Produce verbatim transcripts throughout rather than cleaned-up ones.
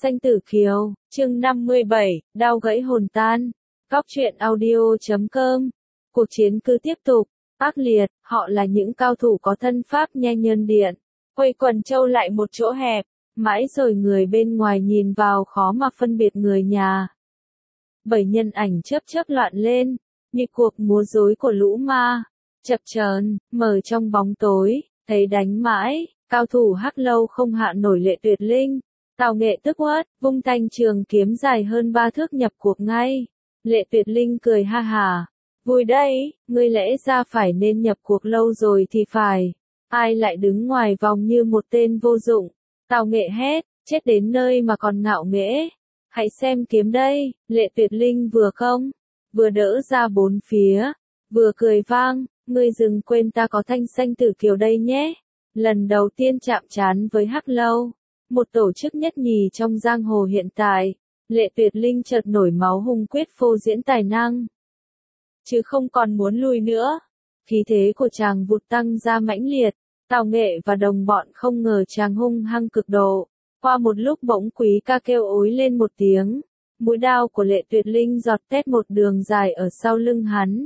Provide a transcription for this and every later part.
Xanh Tử Kiều, chương năm mươi bảy, đau gãy hồn tan. Góc truyện audio chấm com. Cuộc chiến cứ tiếp tục, ác liệt, họ là những cao thủ có thân pháp nhanh nhân điện. Quây quần châu lại một chỗ hẹp, mãi rồi người bên ngoài nhìn vào khó mà phân biệt người nhà. Bảy nhân ảnh chớp chớp loạn lên, như cuộc múa rối của lũ ma. Chập chờn, mờ trong bóng tối, thấy đánh mãi, cao thủ Hắc Lâu không hạ nổi Lệ Tuyệt Linh. Tào Nghệ tức uất, vung thanh trường kiếm dài hơn ba thước nhập cuộc ngay. Lệ Tuyệt Linh cười ha hả. Vui đấy, ngươi lẽ ra phải nên nhập cuộc lâu rồi thì phải. Ai lại đứng ngoài vòng như một tên vô dụng. Tào Nghệ hét, chết đến nơi mà còn ngạo nghễ. Hãy xem kiếm đây, Lệ Tuyệt Linh vừa không, vừa đỡ ra bốn phía, vừa cười vang, ngươi đừng quên ta có Thanh Xanh Tử Kiều đây nhé. Lần đầu tiên chạm trán với Hắc Lâu, một tổ chức nhất nhì trong giang hồ hiện tại, Lệ Tuyệt Linh chợt nổi máu hung quyết phô diễn tài năng. Chứ không còn muốn lùi nữa. Khí thế của chàng vụt tăng ra mãnh liệt, Tào Nghệ và đồng bọn không ngờ chàng hung hăng cực độ. Qua một lúc bỗng Quý Ca kêu ối lên một tiếng, mũi đao của Lệ Tuyệt Linh giọt tét một đường dài ở sau lưng hắn.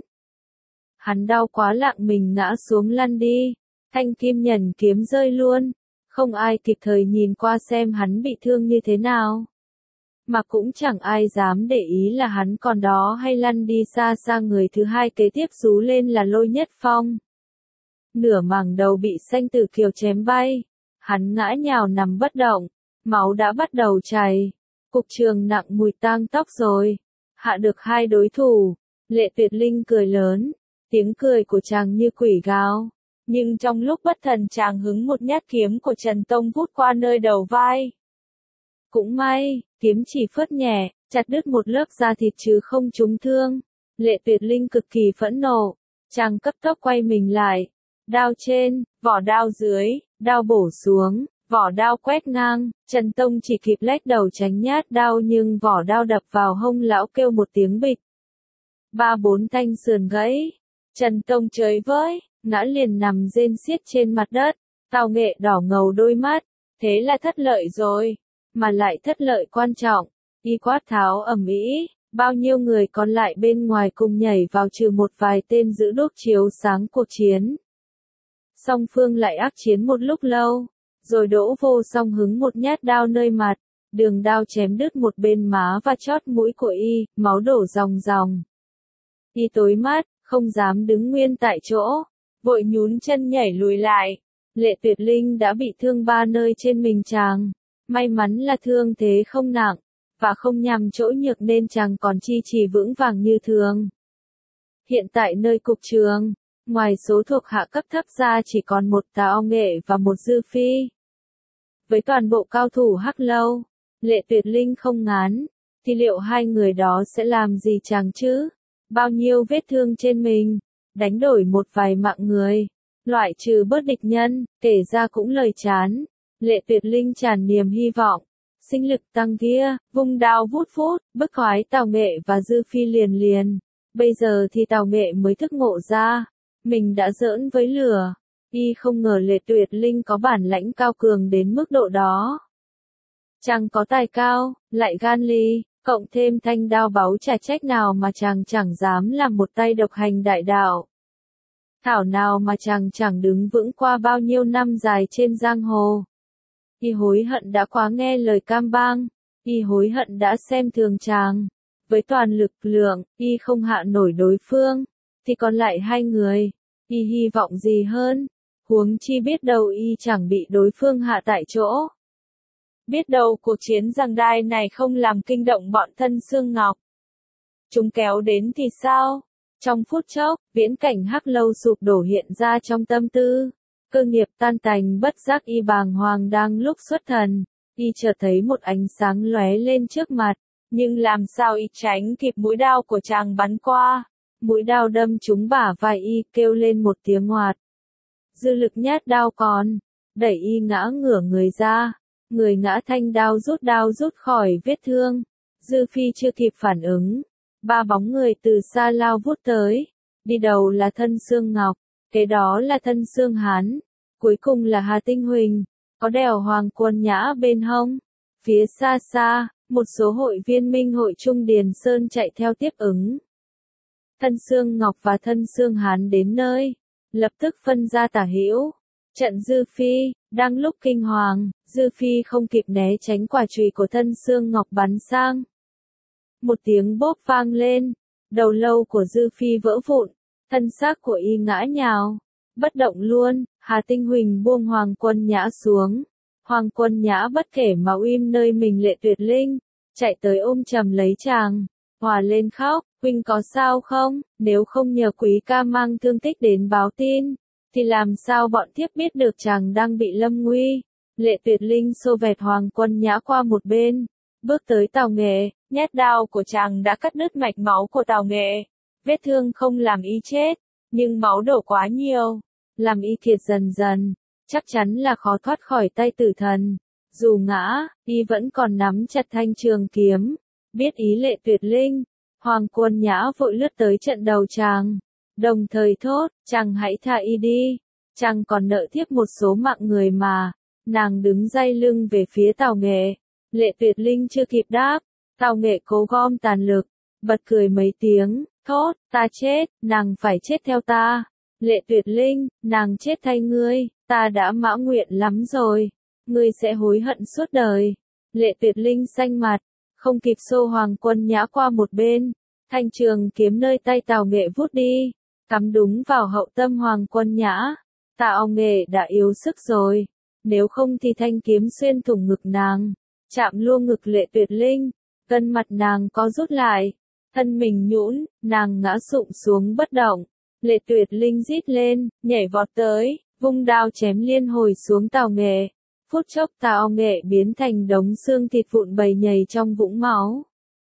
Hắn đau quá lạng mình ngã xuống lăn đi, thanh kim nhẫn kiếm rơi luôn, không ai kịp thời nhìn qua xem hắn bị thương như thế nào. Mà cũng chẳng ai dám để ý là hắn còn đó hay lăn đi xa xa. Người thứ hai kế tiếp rú lên là Lôi Nhất Phong. Nửa mảng đầu bị Xanh Tử Kiều chém bay, hắn ngã nhào nằm bất động, máu đã bắt đầu chảy, cục trường nặng mùi tang tóc rồi. Hạ được hai đối thủ, Lệ Tuyệt Linh cười lớn, tiếng cười của chàng như quỷ gào. Nhưng trong lúc bất thần chàng hứng một nhát kiếm của Trần Tông vút qua nơi đầu vai. Cũng may, kiếm chỉ phớt nhẹ, chặt đứt một lớp da thịt chứ không trúng thương. Lệ Tuyệt Linh cực kỳ phẫn nộ, chàng cấp tốc quay mình lại. Đao trên, vỏ đao dưới, đao bổ xuống, vỏ đao quét ngang. Trần Tông chỉ kịp lách đầu tránh nhát đao nhưng vỏ đao đập vào hông lão kêu một tiếng bịch. Ba bốn thanh sườn gãy. Trần Tông chới với, ngã liền nằm rên xiết trên mặt đất. Tào Nghệ đỏ ngầu đôi mắt, thế là thất lợi rồi, mà lại thất lợi quan trọng. Y quát tháo ầm ĩ, bao nhiêu người còn lại bên ngoài cùng nhảy vào trừ một vài tên giữ đốt chiếu sáng cuộc chiến. Song phương lại ác chiến một lúc lâu, rồi Đỗ Vô Song hứng một nhát đao nơi mặt, đường đao chém đứt một bên má và chót mũi của y, máu đổ ròng ròng. Y tối mắt, không dám đứng nguyên tại chỗ, vội nhún chân nhảy lùi lại. Lệ Tuyệt Linh đã bị thương ba nơi trên mình chàng, may mắn là thương thế không nặng, và không nhằm chỗ nhược nên chàng còn chi trì vững vàng như thường. Hiện tại nơi cục trường, ngoài số thuộc hạ cấp thấp ra chỉ còn một Tào Nghệ và một Dư Phi. Với toàn bộ cao thủ Hắc Lâu, Lệ Tuyệt Linh không ngán, thì liệu hai người đó sẽ làm gì chàng chứ? Bao nhiêu vết thương trên mình, đánh đổi một vài mạng người, loại trừ bớt địch nhân, kể ra cũng lời chán. Lệ Tuyệt Linh tràn niềm hy vọng, sinh lực tăng kia, vung đao vút phút, bức khoái Tào Nghệ và Dư Phi liền liền. Bây giờ thì Tào Nghệ mới thức ngộ ra, mình đã giỡn với lửa. Y không ngờ Lệ Tuyệt Linh có bản lãnh cao cường đến mức độ đó. Chàng có tài cao, lại gan ly, cộng thêm thanh đao báu chả trách nào mà chàng chẳng dám làm một tay độc hành đại đạo. Thảo nào mà chàng chẳng đứng vững qua bao nhiêu năm dài trên giang hồ. Y hối hận đã quá nghe lời cam bang, y hối hận đã xem thường chàng. Với toàn lực lượng, y không hạ nổi đối phương, thì còn lại hai người, y hy vọng gì hơn, huống chi biết đâu y chẳng bị đối phương hạ tại chỗ. Biết đâu cuộc chiến giằng đai này không làm kinh động bọn Thân Xương Ngọc. Chúng kéo đến thì sao? Trong phút chốc, viễn cảnh Hắc Lâu sụp đổ hiện ra trong tâm tư. Cơ nghiệp tan tành bất giác y bàng hoàng đang lúc xuất thần, y chợt thấy một ánh sáng lóe lên trước mặt, nhưng làm sao y tránh kịp mũi đao của chàng bắn qua. Mũi đao đâm trúng bả vai y, kêu lên một tiếng ngoạt. Dư lực nhát đao còn, đẩy y ngã ngửa người ra, người ngã thanh đao rút đao rút khỏi vết thương. Dư Phi chưa kịp phản ứng, ba bóng người từ xa lao vút tới, đi đầu là Thân Xương Ngọc, kế đó là Thân Xương Hán, cuối cùng là Hà Tinh Huỳnh, có đèo Hoàng Quân Nhã bên hông. Phía xa xa, một số hội viên Minh hội Trung Điền Sơn chạy theo tiếp ứng. Thân Xương Ngọc và Thân Xương Hán đến nơi, lập tức phân ra tả hữu. Trận Dư Phi, đang lúc kinh hoàng, Dư Phi không kịp né tránh quả chùy của Thân Xương Ngọc bắn sang. Một tiếng bốp vang lên, đầu lâu của Dư Phi vỡ vụn, thân xác của y ngã nhào, bất động luôn. Hà Tinh Huỳnh buông Hoàng Quân Nhã xuống. Hoàng Quân Nhã bất kể mà uym nơi mình Lệ Tuyệt Linh, chạy tới ôm chầm lấy chàng, hòa lên khóc, huynh có sao không, nếu không nhờ quý ca mang thương tích đến báo tin, thì làm sao bọn thiếp biết được chàng đang bị lâm nguy. Lệ Tuyệt Linh xô vẹt Hoàng Quân Nhã qua một bên, bước tới Tào Nghệ, nhát đao của chàng đã cắt đứt mạch máu của Tào Nghệ, vết thương không làm y chết, nhưng máu đổ quá nhiều, làm y thiệt dần dần, chắc chắn là khó thoát khỏi tay tử thần. Dù ngã, y vẫn còn nắm chặt thanh trường kiếm, biết ý Lệ Tuyệt Linh, Hoàng Quân Nhã vội lướt tới trận đầu chàng, đồng thời thốt, chàng hãy tha y đi, chàng còn nợ thiếp một số mạng người mà. Nàng đứng day lưng về phía Tào Nghệ, Lệ Tuyệt Linh chưa kịp đáp, Tào Nghệ cố gom tàn lực, bật cười mấy tiếng, thốt, ta chết, nàng phải chết theo ta. Lệ Tuyệt Linh, nàng chết thay ngươi, ta đã mãn nguyện lắm rồi, ngươi sẽ hối hận suốt đời. Lệ Tuyệt Linh xanh mặt, không kịp xô Hoàng Quân Nhã qua một bên, thanh trường kiếm nơi tay Tào Nghệ vút đi, cắm đúng vào hậu tâm Hoàng Quân Nhã. Tào Nghệ đã yếu sức rồi, nếu không thì thanh kiếm xuyên thủng ngực nàng, chạm luôn ngực Lệ Tuyệt Linh, gân mặt nàng có rút lại, thân mình nhũn, nàng ngã sụp xuống bất động. Lệ Tuyệt Linh rít lên, nhảy vọt tới, vung đao chém liên hồi xuống Tào Nghệ. Phút chốc Tào Nghệ biến thành đống xương thịt vụn bầy nhầy trong vũng máu.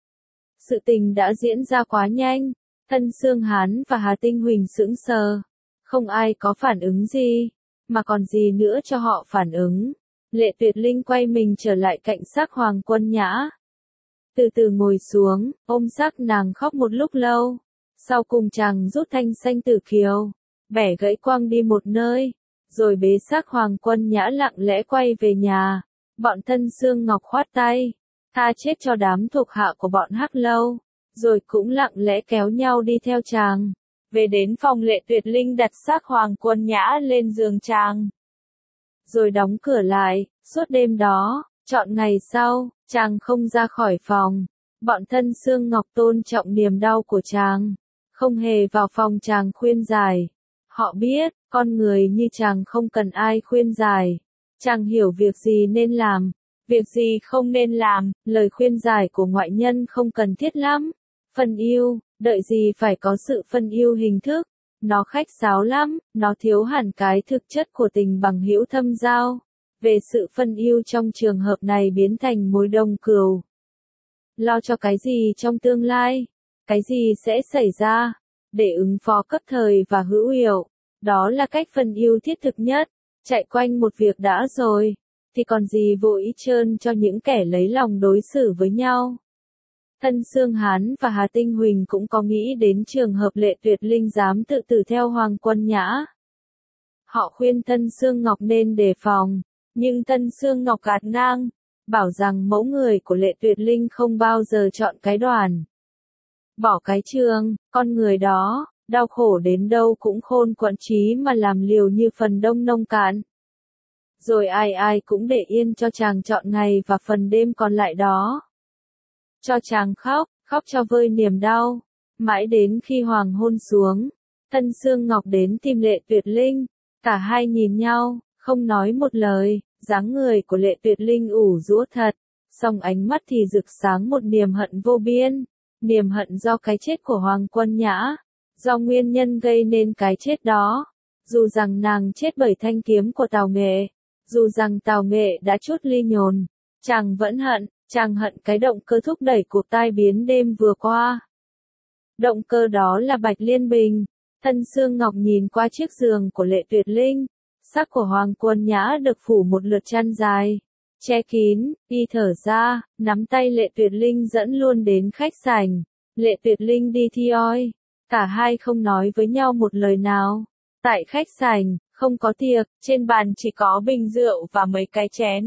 Sự tình đã diễn ra quá nhanh, Thân Xương Hán và Hà Tinh Huỳnh sững sờ, không ai có phản ứng gì, mà còn gì nữa cho họ phản ứng. Lệ Tuyệt Linh quay mình trở lại cạnh xác Hoàng Quân Nhã, từ từ ngồi xuống, ôm xác nàng khóc một lúc lâu. Sau cùng chàng rút thanh xanh tử kiều, bẻ gãy quăng đi một nơi, rồi bế xác Hoàng Quân Nhã lặng lẽ quay về nhà. Bọn Thân Xương Ngọc khoát tay, tha chết cho đám thuộc hạ của bọn Hắc Lâu, rồi cũng lặng lẽ kéo nhau đi theo chàng. Về đến phòng, Lệ Tuyệt Linh đặt xác Hoàng Quân Nhã lên giường chàng, rồi đóng cửa lại. Suốt đêm đó, trọn ngày sau, chàng không ra khỏi phòng. Bọn Thân Xương Ngọc tôn trọng niềm đau của chàng, không hề vào phòng chàng khuyên giải. Họ biết, con người như chàng không cần ai khuyên giải. Chàng hiểu việc gì nên làm, việc gì không nên làm, lời khuyên giải của ngoại nhân không cần thiết lắm. Phân yêu, đợi gì phải có sự phân yêu hình thức, nó khách sáo lắm, nó thiếu hẳn cái thực chất của tình bằng hữu thâm giao. Về sự phân yêu trong trường hợp này biến thành mối đồng cừu. Lo cho cái gì trong tương lai, cái gì sẽ xảy ra, để ứng phó cấp thời và hữu hiệu, đó là cách phân yêu thiết thực nhất. Chạy quanh một việc đã rồi, thì còn gì vội trơn cho những kẻ lấy lòng đối xử với nhau. Thân Xương Hán và Hà Tinh Huỳnh cũng có nghĩ đến trường hợp Lệ Tuyệt Linh dám tự tử theo Hoàng Quân Nhã. Họ khuyên Thân Xương Ngọc nên đề phòng, nhưng Thân Xương Ngọc gạt ngang, bảo rằng mẫu người của Lệ Tuyệt Linh không bao giờ chọn cái đoàn, bỏ cái trường, con người đó, đau khổ đến đâu cũng khôn quẫn trí mà làm liều như phần đông nông cạn. Rồi ai ai cũng để yên cho chàng chọn ngày và phần đêm còn lại đó. Cho chàng khóc, khóc cho vơi niềm đau. Mãi đến khi hoàng hôn xuống, Thân Xương Ngọc đến tìm Lệ Tuyệt Linh. Cả hai nhìn nhau, không nói một lời. Dáng người của Lệ Tuyệt Linh ủ rũ thật, song ánh mắt thì rực sáng một niềm hận vô biên. Niềm hận do cái chết của Hoàng Quân Nhã, do nguyên nhân gây nên cái chết đó. Dù rằng nàng chết bởi thanh kiếm của Tào Nghệ, dù rằng Tào Nghệ đã chút ly nhồn, chàng vẫn hận, chàng hận cái động cơ thúc đẩy cuộc tai biến đêm vừa qua. Động cơ đó là Bạch Liên Bình. Thân Xương Ngọc nhìn qua chiếc giường của Lệ Tuyệt Linh, xác của Hoàng Quân Nhã được phủ một lượt chăn dài, che kín, y thở ra, nắm tay Lệ Tuyệt Linh dẫn luôn đến khách sảnh. Lệ Tuyệt Linh đi thi oi, cả hai không nói với nhau một lời nào. Tại khách sảnh, không có tiệc, trên bàn chỉ có bình rượu và mấy cái chén.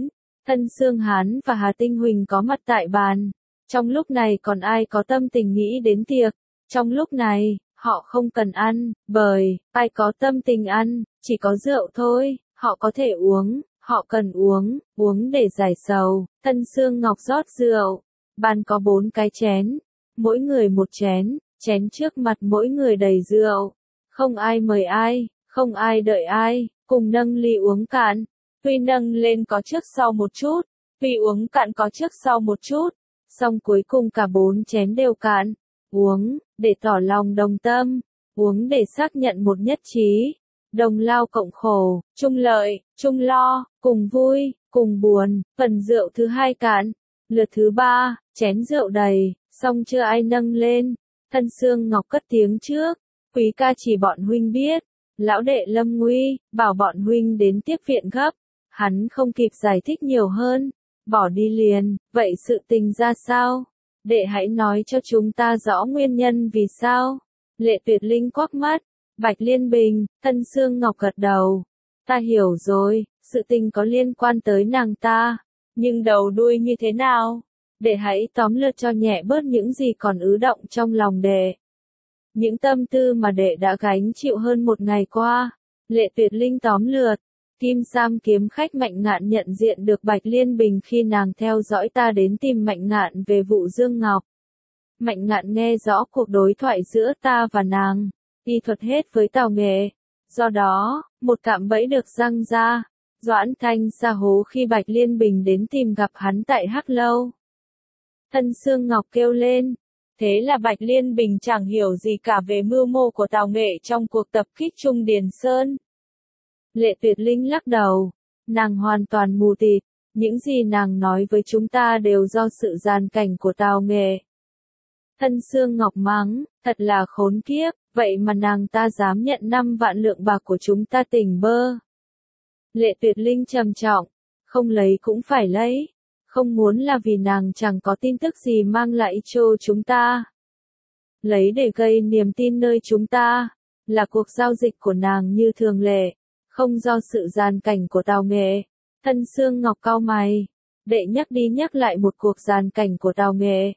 Thân Sương Hán và Hà Tinh Huỳnh có mặt tại bàn. Trong lúc này còn ai có tâm tình nghĩ đến tiệc. Trong lúc này, họ không cần ăn, bởi, ai có tâm tình ăn, chỉ có rượu thôi, họ có thể uống, họ cần uống, uống để giải sầu. Thân Sương Ngọc rót rượu. Bàn có bốn cái chén, mỗi người một chén, chén trước mặt mỗi người đầy rượu. Không ai mời ai, không ai đợi ai, cùng nâng ly uống cạn. Tuy nâng lên có trước sau một chút, tuy uống cạn có trước sau một chút, xong cuối cùng cả bốn chén đều cạn. Uống, để tỏ lòng đồng tâm, uống để xác nhận một nhất trí, đồng lao cộng khổ, chung lợi, chung lo, cùng vui, cùng buồn. Phần rượu thứ hai cạn, lượt thứ ba, chén rượu đầy, xong chưa ai nâng lên. Thân Sương Ngọc cất tiếng trước, quý ca chỉ bọn huynh biết, lão đệ lâm nguy, bảo bọn huynh đến tiếp viện gấp. Hắn không kịp giải thích nhiều hơn, bỏ đi liền. Vậy sự tình ra sao? Đệ hãy nói cho chúng ta rõ nguyên nhân vì sao. Lệ Tuyệt Linh quắc mắt. Bạch Liên Bình. Thân Sương Ngọc gật đầu. Ta hiểu rồi, sự tình có liên quan tới nàng ta. Nhưng đầu đuôi như thế nào? Đệ hãy tóm lược cho nhẹ bớt những gì còn ứ động trong lòng đệ. Những tâm tư mà đệ đã gánh chịu hơn một ngày qua. Lệ Tuyệt Linh tóm lược. Kim Sam kiếm khách Mạnh Ngạn nhận diện được Bạch Liên Bình khi nàng theo dõi ta đến tìm Mạnh Ngạn về vụ Dương Ngọc. Mạnh Ngạn nghe rõ cuộc đối thoại giữa ta và nàng, y thuật hết với Tào Nghệ. Do đó, một cạm bẫy được răng ra. Doãn Thanh sa hố khi Bạch Liên Bình đến tìm gặp hắn tại Hắc Lâu. Thân Sương Ngọc kêu lên. Thế là Bạch Liên Bình chẳng hiểu gì cả về mưu mô của Tào Nghệ trong cuộc tập kích Trung Điền Sơn. Lệ Tuyệt Linh lắc đầu. Nàng hoàn toàn mù tịt. Những gì nàng nói với chúng ta đều do sự gian cảnh của Tào Nghệ. Thân Sương Ngọc mắng, thật là khốn kiếp, vậy mà nàng ta dám nhận năm vạn lượng bạc của chúng ta tỉnh bơ. Lệ Tuyệt Linh trầm trọng, không lấy cũng phải lấy. Không muốn là vì nàng chẳng có tin tức gì mang lại cho chúng ta. Lấy để gây niềm tin nơi chúng ta, là cuộc giao dịch của nàng như thường lệ. Không do sự gian cảnh của Tào Nghệ. Thân Sương Ngọc cau mày. Đệ nhắc đi nhắc lại một cuộc gian cảnh của Tào Nghệ.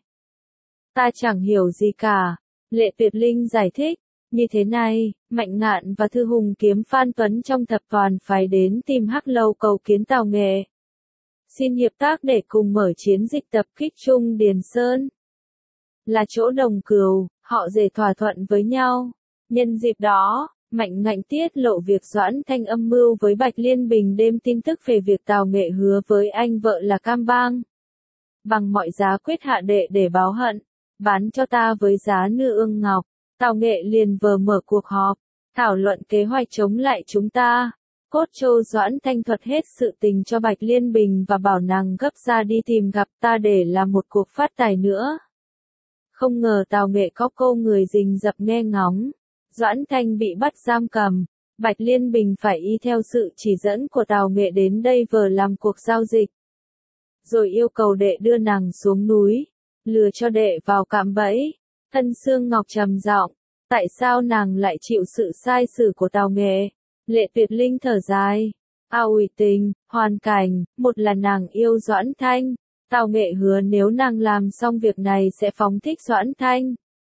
Ta chẳng hiểu gì cả. Lệ Tuyệt Linh giải thích. Như thế này, Mạnh Ngạn và Thư Hùng kiếm Phan Tuấn trong thập toàn phải đến tìm Hắc Lâu cầu kiến Tào Nghệ. Xin hiệp tác để cùng mở chiến dịch tập kích Trung Điền Sơn. Là chỗ đồng cừu, họ dễ thỏa thuận với nhau. Nhân dịp đó, Mạnh Ngạn tiết lộ việc Doãn Thanh âm mưu với Bạch Liên Bình đêm tin tức về việc Tào Nghệ hứa với anh vợ là Cam Bang. Bằng mọi giá quyết hạ đệ để báo hận, bán cho ta với giá nư ương ngọc. Tào Nghệ liền vờ mở cuộc họp, thảo luận kế hoạch chống lại chúng ta. Cốt Châu Doãn Thanh thuật hết sự tình cho Bạch Liên Bình và bảo nàng gấp ra đi tìm gặp ta để làm một cuộc phát tài nữa. Không ngờ Tào Nghệ có câu người rình rập nghe ngóng. Doãn Thanh bị bắt giam cầm, Bạch Liên Bình phải y theo sự chỉ dẫn của Tào Nghệ đến đây vờ làm cuộc giao dịch. Rồi yêu cầu đệ đưa nàng xuống núi, lừa cho đệ vào cạm bẫy. Thân Sương Ngọc trầm giọng, tại sao nàng lại chịu sự sai sử của Tào Nghệ? Lệ Tuyệt Linh thở dài, ao ủy tình, hoàn cảnh, một là nàng yêu Doãn Thanh, Tào Nghệ hứa nếu nàng làm xong việc này sẽ phóng thích Doãn Thanh.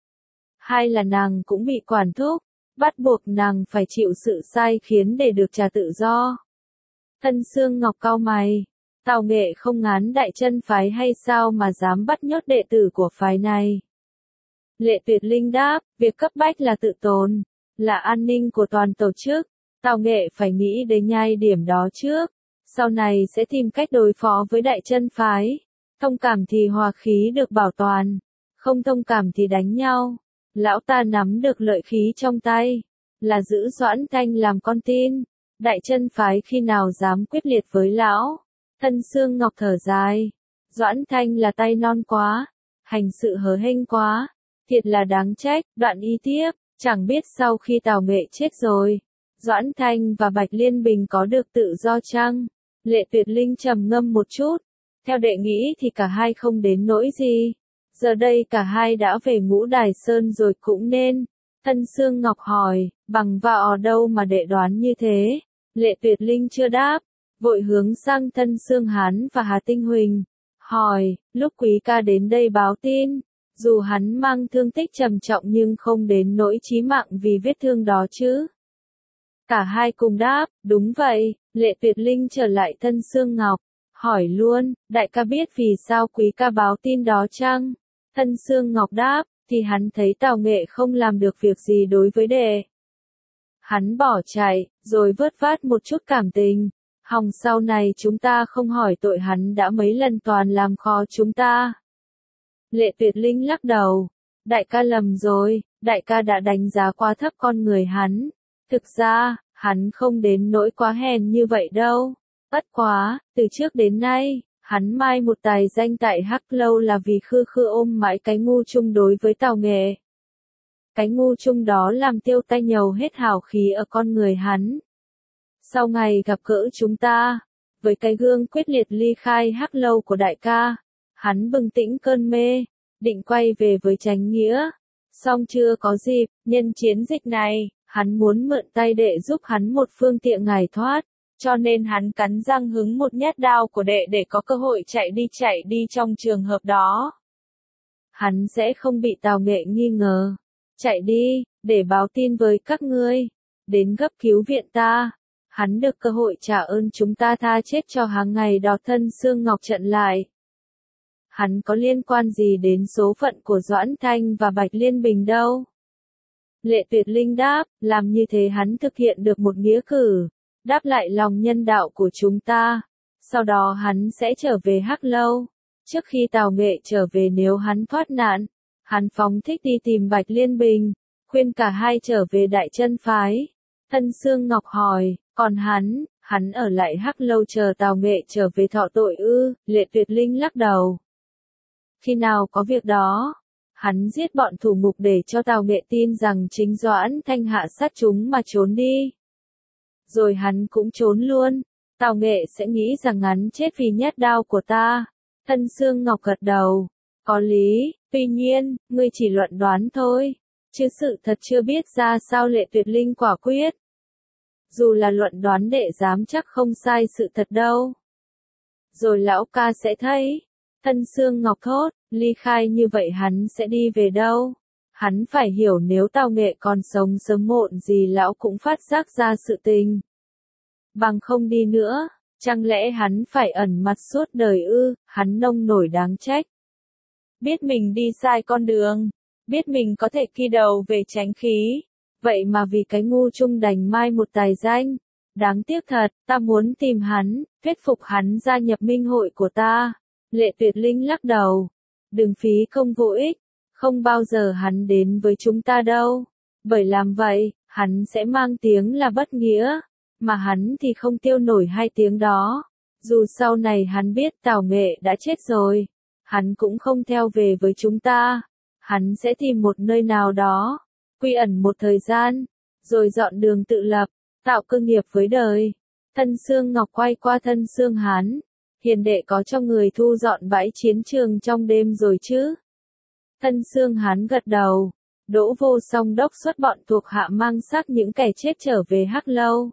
Hai là nàng cũng bị quản thúc, bắt buộc nàng phải chịu sự sai khiến để được trả tự do. Thân Sương Ngọc cau mày, Tào Nghệ không ngán Đại Chân phái hay sao mà dám bắt nhốt đệ tử của phái này? Lệ Tuyệt Linh đáp, việc cấp bách là tự tồn, là an ninh của toàn tổ chức. Tào Nghệ phải nghĩ đến nhai điểm đó trước, sau này sẽ tìm cách đối phó với Đại Chân phái. Thông cảm thì hòa khí được bảo toàn, không thông cảm thì đánh nhau. Lão ta nắm được lợi khí trong tay, là giữ Doãn Thanh làm con tin. Đại Chân phái khi nào dám quyết liệt với lão? Thân Sương Ngọc thở dài, Doãn Thanh là tay non quá, hành sự hớ hênh quá, thiệt là đáng trách. Đoạn y tiếp, chẳng biết sau khi Tào Nghệ chết rồi, Doãn Thanh và Bạch Liên Bình có được tự do chăng? Lệ Tuyệt Linh trầm ngâm một chút, theo đệ nghĩ thì cả hai không đến nỗi gì. Giờ đây cả hai đã về Ngũ Đài Sơn rồi cũng nên. Thân Sương Ngọc hỏi, bằng vào ở đâu mà đệ đoán như thế? Lệ Tuyệt Linh chưa đáp, vội hướng sang Thân Xương Hán và Hà Tinh Huỳnh, hỏi, lúc quý ca đến đây báo tin, dù hắn mang thương tích trầm trọng nhưng không đến nỗi chí mạng vì vết thương đó chứ? Cả hai cùng đáp, đúng vậy. Lệ Tuyệt Linh trở lại Thân Xương Ngọc, hỏi luôn, đại ca biết vì sao quý ca báo tin đó chăng? Thân Xương Ngọc đáp, thì hắn thấy Tào Nghệ không làm được việc gì đối với đệ. Hắn bỏ chạy, rồi vớt vát một chút cảm tình. Hòng sau này chúng ta không hỏi tội hắn đã mấy lần toàn làm khó chúng ta. Lệ Tuyệt Linh lắc đầu, đại ca lầm rồi, đại ca đã đánh giá quá thấp con người hắn. Thực ra, hắn không đến nỗi quá hèn như vậy đâu. Bất quá, từ trước đến nay, hắn mai một tài danh tại Hắc Lâu là vì khư khư ôm mãi cái ngu chung đối với Tào Nghệ. Cái ngu chung đó làm tiêu tay nhầu hết hào khí ở con người hắn. Sau ngày gặp gỡ chúng ta, với cái gương quyết liệt ly khai Hắc Lâu của đại ca, hắn bừng tỉnh cơn mê, định quay về với Chánh Nghĩa. Song chưa có dịp, nhân chiến dịch này, hắn muốn mượn tay đệ giúp hắn một phương tiện ngài thoát, cho nên hắn cắn răng hứng một nhát đao của đệ để có cơ hội chạy đi chạy đi trong trường hợp đó. Hắn sẽ không bị Tào Nghệ nghi ngờ. Chạy đi, để báo tin với các ngươi, đến gấp cứu viện ta. Hắn được cơ hội trả ơn chúng ta tha chết cho hàng ngày đó Thân Xương Ngọc trận lại. Hắn có liên quan gì đến số phận của Doãn Thanh và Bạch Liên Bình đâu? Lệ Tuyệt Linh đáp, làm như thế hắn thực hiện được một nghĩa cử, đáp lại lòng nhân đạo của chúng ta. Sau đó hắn sẽ trở về Hắc Lâu. Trước khi Tào Nghệ trở về nếu hắn thoát nạn, hắn phóng thích đi tìm Bạch Liên Bình, khuyên cả hai trở về Đại Chân phái. Thân Xương Ngọc hỏi, còn hắn, hắn ở lại Hắc Lâu chờ Tào Nghệ trở về thọ tội ư? Lệ Tuyệt Linh lắc đầu. Khi nào có việc đó, hắn giết bọn thủ mục để cho Tào Nghệ tin rằng chính Doãn Thanh hạ sát chúng mà trốn đi. Rồi hắn cũng trốn luôn, Tào Nghệ sẽ nghĩ rằng hắn chết vì nhát đao của ta. Thân Xương Ngọc gật đầu, có lý, tuy nhiên, ngươi chỉ luận đoán thôi, chứ sự thật chưa biết ra sao. Lệ Tuyệt Linh quả quyết. Dù là luận đoán đệ dám chắc không sai sự thật đâu. Rồi lão ca sẽ thấy. Thân Xương Ngọc thốt, ly khai như vậy hắn sẽ đi về đâu? Hắn phải hiểu nếu Tào Nghệ còn sống sớm muộn gì lão cũng phát giác ra sự tình. Bằng không đi nữa, chẳng lẽ hắn phải ẩn mặt suốt đời ư? Hắn nông nổi đáng trách. Biết mình đi sai con đường, biết mình có thể kỳ đầu về tránh khí, vậy mà vì cái ngu chung đành mai một tài danh. Đáng tiếc thật, ta muốn tìm hắn, thuyết phục hắn gia nhập minh hội của ta. Lệ Tuyệt Linh lắc đầu, đừng phí công vô ích, không bao giờ hắn đến với chúng ta đâu, bởi làm vậy, hắn sẽ mang tiếng là bất nghĩa, mà hắn thì không tiêu nổi hai tiếng đó. Dù sau này hắn biết Tào Nghệ đã chết rồi, hắn cũng không theo về với chúng ta, hắn sẽ tìm một nơi nào đó, quy ẩn một thời gian, rồi dọn đường tự lập, tạo cơ nghiệp với đời. Thân Xương Ngọc quay qua Thân Xương Hán. Hiền đệ có cho người thu dọn bãi chiến trường trong đêm rồi chứ? Thân Xương Hán gật đầu. Đỗ Vô Song đốc xuất bọn thuộc hạ mang xác những kẻ chết trở về Hắc Lâu.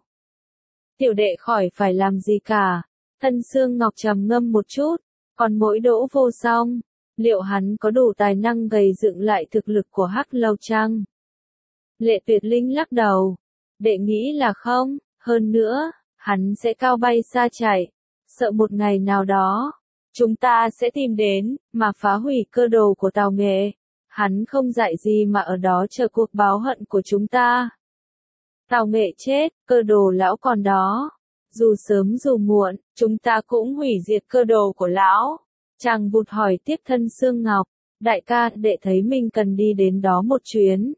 Tiểu đệ khỏi phải làm gì cả. Thân Xương Ngọc trầm ngâm một chút. Còn mỗi Đỗ Vô Song, liệu hắn có đủ tài năng gầy dựng lại thực lực của Hắc Lâu chăng? Lệ Tuyệt Linh lắc đầu. Đệ nghĩ là không, hơn nữa, hắn sẽ cao bay xa chạy. Sợ một ngày nào đó, chúng ta sẽ tìm đến, mà phá hủy cơ đồ của Tào Nghệ. Hắn không dạy gì mà ở đó chờ cuộc báo hận của chúng ta. Tào Nghệ chết, cơ đồ lão còn đó. Dù sớm dù muộn, chúng ta cũng hủy diệt cơ đồ của lão. Chàng vụt hỏi tiếp Thân Xương Ngọc, đại ca, đệ thấy mình cần đi đến đó một chuyến.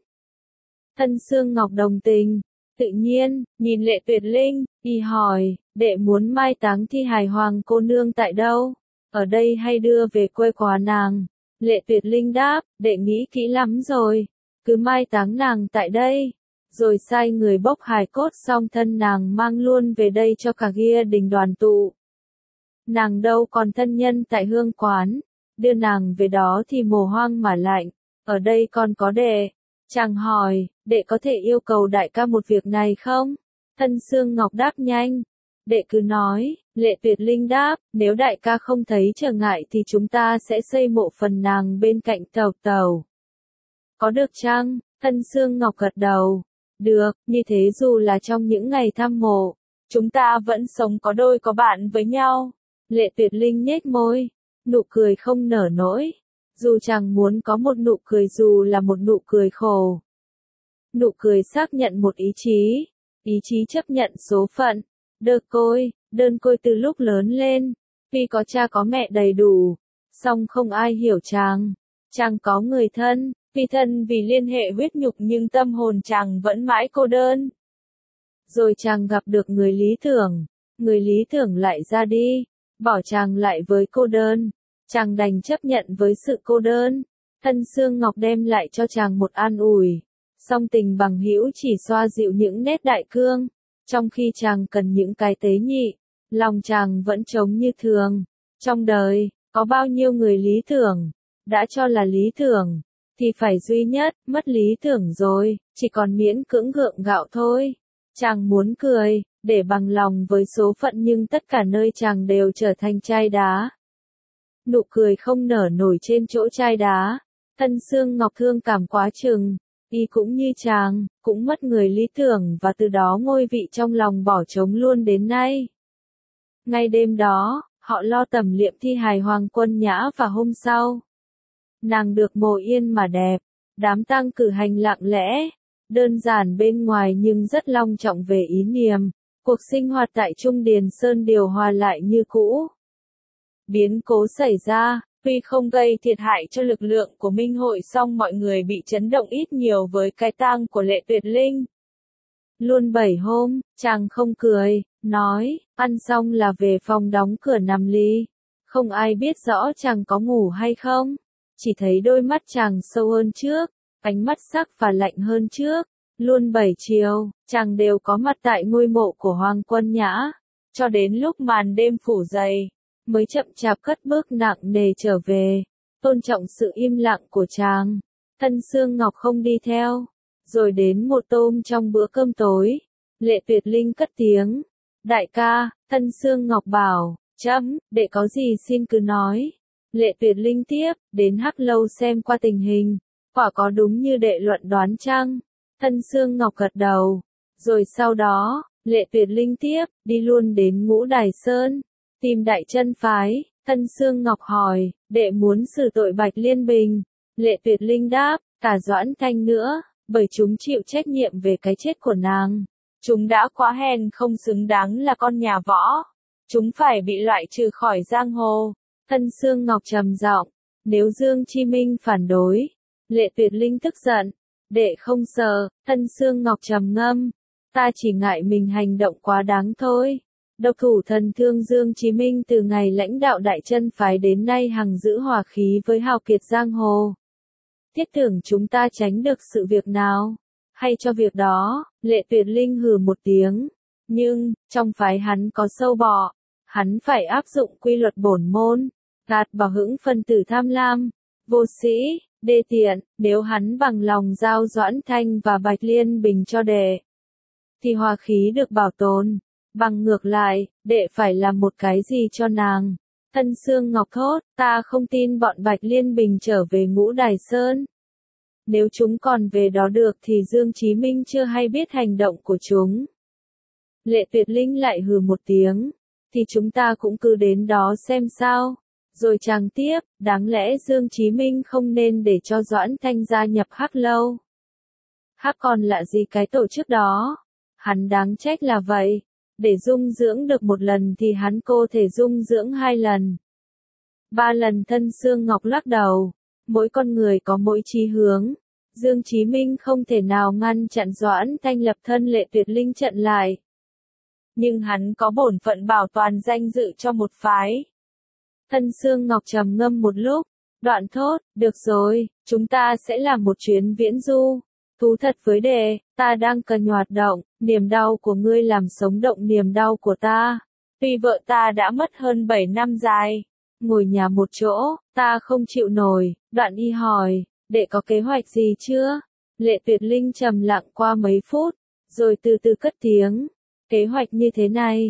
Thân Xương Ngọc đồng tình, tự nhiên, nhìn Lệ Tuyệt Linh, y hỏi, đệ muốn mai táng thi hài Hoàng cô nương tại đâu? Ở đây hay đưa về quê quán nàng? Lệ Tuyệt Linh đáp, đệ nghĩ kỹ lắm rồi, cứ mai táng nàng tại đây, rồi sai người bốc hài cốt xong thân nàng mang luôn về đây cho cả Gia Đình đoàn tụ. Nàng đâu còn thân nhân tại Hương Quán, đưa nàng về đó thì mồ hoang mà lạnh, ở đây còn có đệ. Chàng hỏi, đệ có thể yêu cầu đại ca một việc này không? Thân Xương Ngọc đáp nhanh, Đệ cứ nói, Lệ Tuyệt Linh đáp, nếu đại ca không thấy trở ngại thì chúng ta sẽ xây mộ phần nàng bên cạnh tàu tàu. Có được chăng? Thân Sương Ngọc gật đầu. Được, như thế dù là trong những ngày thăm mộ, chúng ta vẫn sống có đôi có bạn với nhau. Lệ Tuyệt Linh nhếch môi, nụ cười không nở nổi. Dù chàng muốn có một nụ cười dù là một nụ cười khổ. Nụ cười xác nhận một ý chí, ý chí chấp nhận số phận. Đơ côi, đơn côi từ lúc lớn lên, tuy có cha có mẹ đầy đủ, song không ai hiểu chàng. Chàng có người thân, tuy thân vì liên hệ huyết nhục nhưng tâm hồn chàng vẫn mãi cô đơn. Rồi chàng gặp được người lý tưởng, người lý tưởng lại ra đi, bỏ chàng lại với cô đơn. Chàng đành chấp nhận với sự cô đơn. Thân Sương Ngọc đem lại cho chàng một an ủi, song tình bằng hữu chỉ xoa dịu những nét đại cương. Trong khi chàng cần những cái tế nhị, lòng chàng vẫn trống như thường. Trong đời, có bao nhiêu người lý tưởng, đã cho là lý tưởng, thì phải duy nhất, mất lý tưởng rồi, chỉ còn miễn cưỡng gượng gạo thôi. Chàng muốn cười, để bằng lòng với số phận nhưng tất cả nơi chàng đều trở thành chai đá. Nụ cười không nở nổi trên chỗ chai đá. Thân Sương Ngọc thương cảm quá chừng. Y cũng như chàng, cũng mất người lý tưởng và từ đó ngôi vị trong lòng bỏ trống luôn đến nay. Ngay đêm đó, họ lo tẩm liệm thi hài Hoàng Quân Nhã và hôm sau, nàng được mồ yên mà đẹp. Đám tang cử hành lặng lẽ, đơn giản bên ngoài nhưng rất long trọng về ý niệm. Cuộc sinh hoạt tại Trung Điền Sơn điều hòa lại như cũ. Biến cố xảy ra, tuy không gây thiệt hại cho lực lượng của Minh Hội song mọi người bị chấn động ít nhiều với cái tang của Lệ Tuyệt Linh. Luôn bảy hôm, chàng không cười, nói, ăn xong là về phòng đóng cửa nằm lì. Không ai biết rõ chàng có ngủ hay không. Chỉ thấy đôi mắt chàng sâu hơn trước, ánh mắt sắc và lạnh hơn trước. Luôn bảy chiều, chàng đều có mặt tại ngôi mộ của Hoàng Quân Nhã. Cho đến lúc màn đêm phủ dày, mới chậm chạp cất bước nặng nề trở về, tôn trọng sự im lặng của chàng. Thân Sương Ngọc không đi theo. Rồi đến một tôm trong bữa cơm tối, Lệ Tuyệt Linh cất tiếng. Đại ca, Thân Sương Ngọc bảo, chấm, đệ có gì xin cứ nói. Lệ Tuyệt Linh tiếp, đến Hắc Lâu xem qua tình hình, quả có đúng như đệ luận đoán chăng? Thân Sương Ngọc gật đầu. Rồi sau đó, Lệ Tuyệt Linh tiếp, đi luôn đến Ngũ Đài Sơn, tìm Đại Chân phái. Thân Sương Ngọc hỏi, đệ muốn xử tội Bạch Liên Bình. Lệ Tuyệt Linh đáp, cả Doãn Thanh nữa, bởi chúng chịu trách nhiệm về cái chết của nàng. Chúng đã quá hèn không xứng đáng là con nhà võ. Chúng phải bị loại trừ khỏi giang hồ. Thân Sương Ngọc trầm giọng, nếu Dương Chi Minh phản đối. Lệ Tuyệt Linh tức giận, đệ không sợ. Thân Sương Ngọc trầm ngâm, ta chỉ ngại mình hành động quá đáng thôi. Độc thủ thần thương Dương Chí Minh từ ngày lãnh đạo Đại Chân phái đến nay hằng giữ hòa khí với hào kiệt giang hồ. Thiết tưởng chúng ta tránh được sự việc nào, hay cho việc đó. Lệ Tuyệt Linh hừ một tiếng, nhưng, trong phái hắn có sâu bọ, hắn phải áp dụng quy luật bổn môn, gạt bỏ hững phân tử tham lam, vô sĩ, đê tiện. Nếu hắn bằng lòng giao Doãn Thanh và Bạch Liên Bình cho đệ, thì hòa khí được bảo tồn. Bằng ngược lại, đệ phải làm một cái gì cho nàng. Thân Sương Ngọc thốt, ta không tin bọn Bạch Liên Bình trở về Ngũ Đài Sơn. Nếu chúng còn về đó được thì Dương Chí Minh chưa hay biết hành động của chúng. Lệ Tuyệt Linh lại hừ một tiếng, thì chúng ta cũng cứ đến đó xem sao. Rồi chàng tiếp, đáng lẽ Dương Chí Minh không nên để cho Doãn Thanh gia nhập Hắc Lâu. Hắc còn lạ gì cái tổ chức đó. Hắn đáng trách là vậy. Để dung dưỡng được một lần thì hắn cô thể dung dưỡng hai lần. Ba lần. Thân Sương Ngọc lắc đầu. Mỗi con người có mỗi chí hướng. Dương Chí Minh không thể nào ngăn chặn Doãn Thanh lập thân Lệ Tuyệt Linh trận lại. Nhưng hắn có bổn phận bảo toàn danh dự cho một phái. Thân Sương Ngọc trầm ngâm một lúc, đoạn thốt, được rồi, chúng ta sẽ làm một chuyến viễn du. Thú thật với đệ, ta đang cần hoạt động, niềm đau của ngươi làm sống động niềm đau của ta. Tuy vợ ta đã mất hơn bảy năm dài, ngồi nhà một chỗ, ta không chịu nổi. Đoạn y hỏi, đệ có kế hoạch gì chưa? Lệ Tuyệt Linh trầm lặng qua mấy phút, rồi từ từ cất tiếng. Kế hoạch như thế này,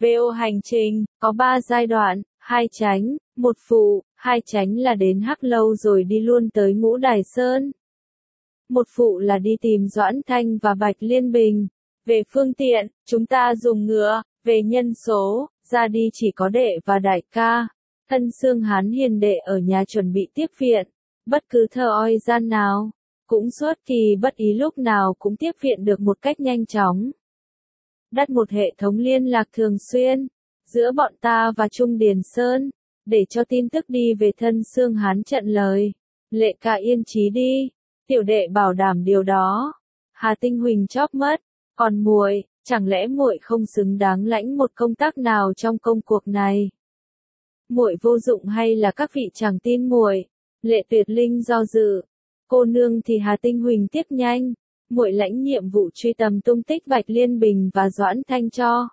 vê o hành trình, có ba giai đoạn, hai chánh, một phụ, hai chánh là đến Hắc Lâu rồi đi luôn tới Ngũ Đài Sơn. Một phụ là đi tìm Doãn Thanh và Bạch Liên Bình. Về phương tiện, chúng ta dùng ngựa, về nhân số, ra đi chỉ có đệ và đại ca. Thân Xương Hán hiền đệ ở nhà chuẩn bị tiếp viện, bất cứ thời gian nào, cũng xuất kỳ bất ý lúc nào cũng tiếp viện được một cách nhanh chóng. Đặt một hệ thống liên lạc thường xuyên giữa bọn ta và Trung Điền Sơn, để cho tin tức đi về Thân Xương Hán trận lời. Lệ ca yên chí đi, tiểu đệ bảo đảm điều đó. Hà Tinh Huỳnh chóp mất, còn muội, chẳng lẽ muội không xứng đáng lãnh một công tác nào trong công cuộc này? Muội vô dụng hay là các vị chẳng tin muội? Lệ Tuyệt Linh do dự. Cô nương thì Hà Tinh Huỳnh tiếp nhanh, muội lãnh nhiệm vụ truy tầm tung tích Bạch Liên Bình và Doãn Thanh cho.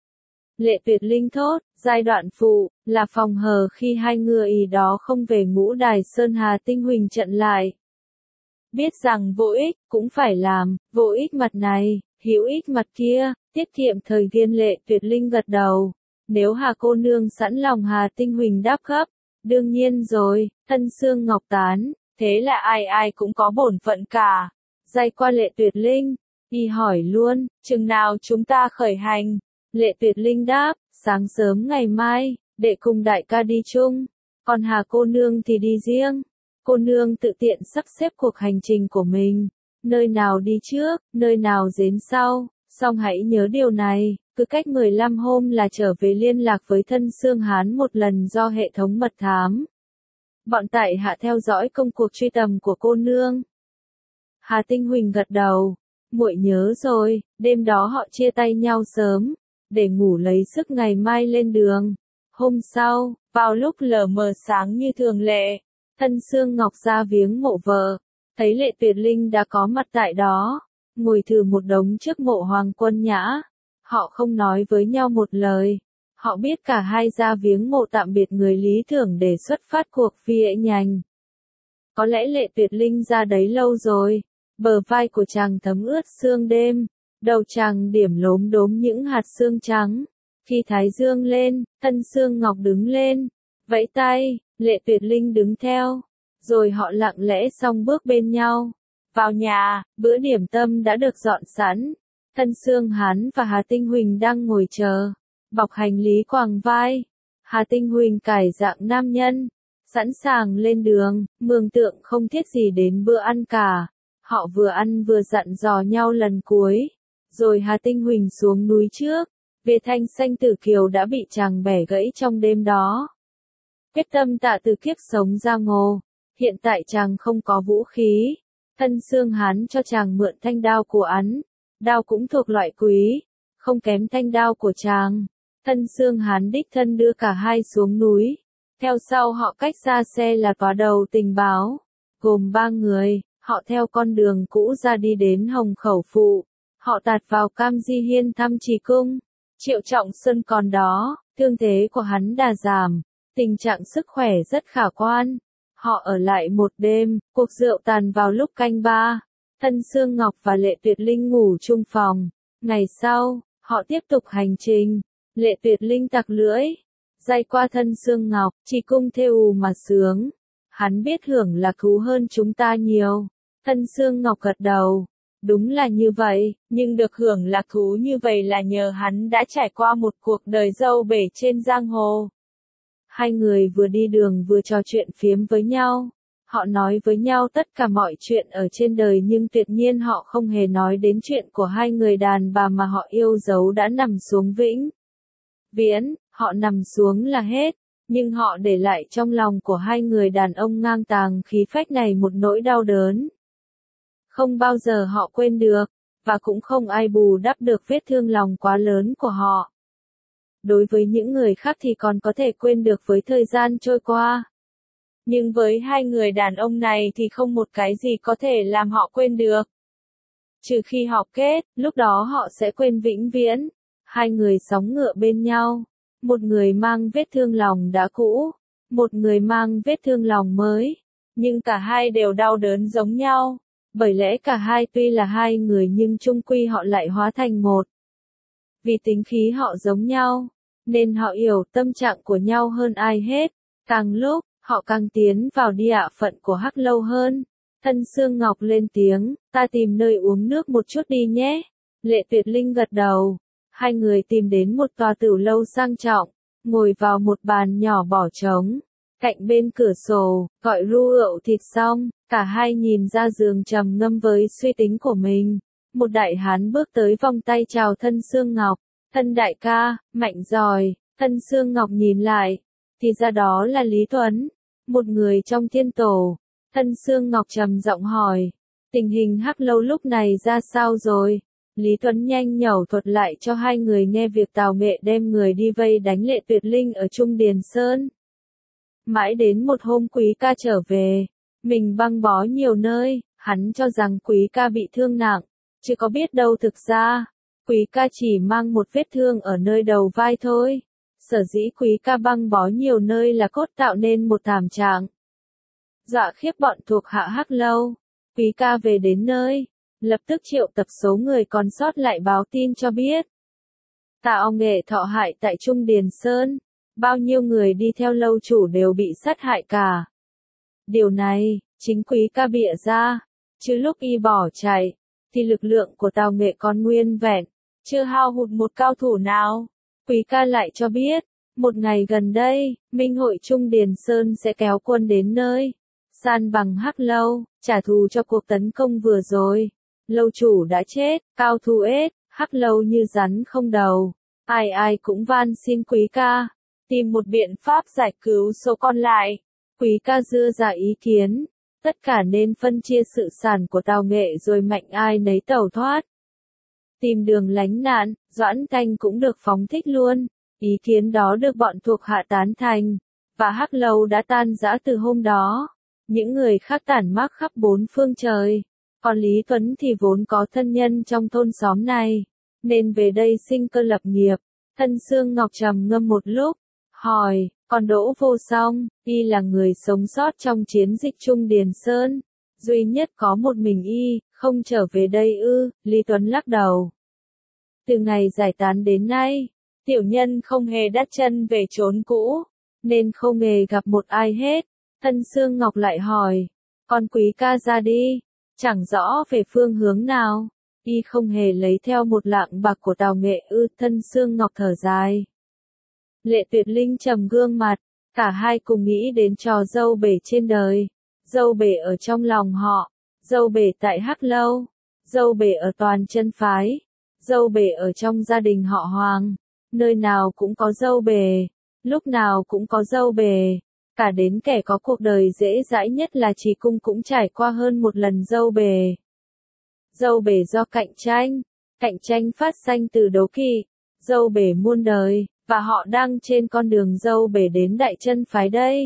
Lệ Tuyệt Linh thốt, giai đoạn phụ, là phòng hờ khi hai người đó không về Ngũ Đài Sơn. Hà Tinh Huỳnh trận lại. Biết rằng vô ích, cũng phải làm, vô ích mặt này, hữu ích mặt kia, tiết kiệm thời gian. Lệ Tuyệt Linh gật đầu. Nếu Hà cô nương sẵn lòng. Hà Tinh Huỳnh đáp gấp, đương nhiên rồi, Thân Xương Ngọc tán, thế là ai ai cũng có bổn phận cả. Dây qua Lệ Tuyệt Linh, đi hỏi luôn, chừng nào chúng ta khởi hành? Lệ Tuyệt Linh đáp, sáng sớm ngày mai, đệ cùng đại ca đi chung, còn Hà cô nương thì đi riêng. Cô nương tự tiện sắp xếp cuộc hành trình của mình, nơi nào đi trước, nơi nào đến sau, song hãy nhớ điều này, cứ cách mười lăm hôm là trở về liên lạc với Thân Xương Hán một lần do hệ thống mật thám. Bọn tại hạ theo dõi công cuộc truy tầm của cô nương. Hà Tinh Huỳnh gật đầu, muội nhớ rồi. Đêm đó họ chia tay nhau sớm, để ngủ lấy sức ngày mai lên đường. Hôm sau, vào lúc lờ mờ sáng như thường lệ, Thân Xương Ngọc ra viếng mộ vợ, thấy Lệ Tuyệt Linh đã có mặt tại đó, ngồi thử một đống trước mộ Hoàng Quân Nhã. Họ không nói với nhau một lời. Họ biết cả hai ra viếng mộ tạm biệt người lý tưởng để xuất phát cuộc phi ệ nhành. Có lẽ Lệ Tuyệt Linh ra đấy lâu rồi. Bờ vai của chàng thấm ướt sương đêm, đầu chàng điểm lốm đốm những hạt sương trắng. Khi thái dương lên, Thân Xương Ngọc đứng lên, vẫy tay, Lệ Tuyệt Linh đứng theo. Rồi họ lặng lẽ song bước bên nhau. Vào nhà, bữa điểm tâm đã được dọn sẵn. Thân Xương Hán và Hà Tinh Huỳnh đang ngồi chờ, bọc hành lý quàng vai. Hà Tinh Huỳnh cải dạng nam nhân, sẵn sàng lên đường, mường tượng không thiết gì đến bữa ăn cả. Họ vừa ăn vừa dặn dò nhau lần cuối. Rồi Hà Tinh Huỳnh xuống núi trước. Về Thanh Xanh Tử Kiều đã bị chàng bẻ gãy trong đêm đó. Quyết tâm tạ từ kiếp sống giang hồ. Hiện tại chàng không có vũ khí. Thân Xương Hán cho chàng mượn thanh đao của hắn. Đao cũng thuộc loại quý, không kém thanh đao của chàng. Thân Xương Hán đích thân đưa cả hai xuống núi. Theo sau họ cách ra xe là tòa đầu tình báo. Gồm ba người, họ theo con đường cũ ra đi đến Hồng Khẩu Phụ. Họ tạt vào Cam Di Hiên thăm Trì Cung. Triệu Trọng Sơn còn đó, thương thế của hắn đã giảm, tình trạng sức khỏe rất khả quan. Họ ở lại một đêm, cuộc rượu tàn vào lúc canh ba. Thân Xương Ngọc và Lệ Tuyệt Linh ngủ chung phòng. Ngày sau, họ tiếp tục hành trình. Lệ Tuyệt Linh tặc lưỡi, day qua Thân Xương Ngọc, Trì Cung thêu mà sướng. Hắn biết hưởng lạc thú hơn chúng ta nhiều. Thân Xương Ngọc gật đầu. Đúng là như vậy, nhưng được hưởng lạc thú như vậy là nhờ hắn đã trải qua một cuộc đời dâu bể trên giang hồ. Hai người vừa đi đường vừa trò chuyện phiếm với nhau. Họ nói với nhau tất cả mọi chuyện ở trên đời nhưng tuyệt nhiên họ không hề nói đến chuyện của hai người đàn bà mà họ yêu dấu đã nằm xuống vĩnh viễn. Họ nằm xuống là hết, nhưng họ để lại trong lòng của hai người đàn ông ngang tàng khí phách này một nỗi đau đớn. Không bao giờ họ quên được, và cũng không ai bù đắp được vết thương lòng quá lớn của họ. Đối với những người khác thì còn có thể quên được với thời gian trôi qua. Nhưng với hai người đàn ông này thì không một cái gì có thể làm họ quên được. Trừ khi họ kết, lúc đó họ sẽ quên vĩnh viễn. Hai người sóng ngựa bên nhau. Một người mang vết thương lòng đã cũ, một người mang vết thương lòng mới. Nhưng cả hai đều đau đớn giống nhau. Bởi lẽ cả hai tuy là hai người nhưng chung quy họ lại hóa thành một. Vì tính khí họ giống nhau, nên họ hiểu tâm trạng của nhau hơn ai hết. Càng lúc, họ càng tiến vào địa phận của Hắc Lâu hơn. Thân Xương Ngọc lên tiếng, ta tìm nơi uống nước một chút đi nhé. Lệ Tuyệt Linh gật đầu. Hai người tìm đến một tòa tử lâu sang trọng, ngồi vào một bàn nhỏ bỏ trống. Cạnh bên cửa sổ, gọi ru rượu thịt xong, cả hai nhìn ra giường trầm ngâm với suy tính của mình. Một đại hán bước tới vòng tay chào Thân Xương Ngọc. Thân đại ca, mạnh giỏi. Thân Xương Ngọc nhìn lại, thì ra đó là Lý Tuấn, một người trong thiên tổ. Thân Xương Ngọc trầm giọng hỏi, tình hình Hắc Lâu lúc này ra sao rồi? Lý Tuấn nhanh nhẩu thuật lại cho hai người nghe việc Tào Nghệ đem người đi vây đánh Lệ Tuyệt Linh ở Trung Điền Sơn. Mãi đến một hôm Quý ca trở về, mình băng bó nhiều nơi, hắn cho rằng Quý ca bị thương nặng, chứ có biết đâu thực ra, Quý ca chỉ mang một vết thương ở nơi đầu vai thôi. Sở dĩ Quý ca băng bó nhiều nơi là cốt tạo nên một thảm trạng dọa khiếp bọn thuộc hạ Hắc Lâu. Quý ca về đến nơi, lập tức triệu tập số người còn sót lại báo tin cho biết. Tào Nghệ thọ hại tại Trung Điền Sơn, bao nhiêu người đi theo lâu chủ đều bị sát hại cả. Điều này, chính Quý ca bịa ra, chứ lúc y bỏ chạy, thì lực lượng của Tào Nghệ còn nguyên vẹn, chưa hao hụt một cao thủ nào. Quý ca lại cho biết, một ngày gần đây, Minh hội Trung Điền Sơn sẽ kéo quân đến nơi, san bằng Hắc Lâu, trả thù cho cuộc tấn công vừa rồi. Lâu chủ đã chết, cao thủ ết, Hắc Lâu như rắn không đầu. Ai ai cũng van xin Quý ca, tìm một biện pháp giải cứu số còn lại. Quý ca đưa ra ý kiến, tất cả nên phân chia sự sản của Tào Nghệ rồi mạnh ai nấy tẩu thoát. Tìm đường lánh nạn, Doãn Thanh cũng được phóng thích luôn. Ý kiến đó được bọn thuộc hạ tán thành, và Hắc Lâu đã tan rã từ hôm đó. Những người khác tản mác khắp bốn phương trời. Còn Lý Tuấn thì vốn có thân nhân trong thôn xóm này, nên về đây sinh cơ lập nghiệp. Thân Xương Ngọc trầm ngâm một lúc, hỏi, còn Đỗ Vô Song, y là người sống sót trong chiến dịch Trung Điền Sơn. Duy nhất có một mình y, không trở về đây ư? Lý Tuấn lắc đầu. Từ ngày giải tán đến nay, tiểu nhân không hề đắt chân về chốn cũ, nên không hề gặp một ai hết. Thân Xương Ngọc lại hỏi, con Quý ca ra đi, chẳng rõ về phương hướng nào, y không hề lấy theo một lạng bạc của Tào Nghệ ư? Thân Xương Ngọc thở dài. Lệ Tuyệt Linh trầm gương mặt, cả hai cùng nghĩ đến trò dâu bể trên đời. Dâu bể ở trong lòng họ, dâu bể tại Hắc Lâu, dâu bể ở toàn chân phái, dâu bể ở trong gia đình họ Hoàng. Nơi nào cũng có dâu bể, lúc nào cũng có dâu bể. Cả đến kẻ có cuộc đời dễ dãi nhất là Trì Cung cũng trải qua hơn một lần dâu bể. Dâu bể do cạnh tranh, cạnh tranh phát sanh từ đố kỵ, dâu bể muôn đời, và họ đang trên con đường dâu bể đến Đại Chân phái đây.